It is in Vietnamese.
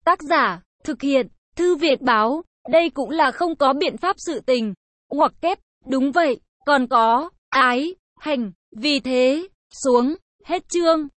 Tác giả, thực hiện, Thư Việt báo. Đây cũng là không có biện pháp sự tình. Ngoặc kép, đúng vậy, còn có, ái, hành. Vì thế, xuống, hết chương.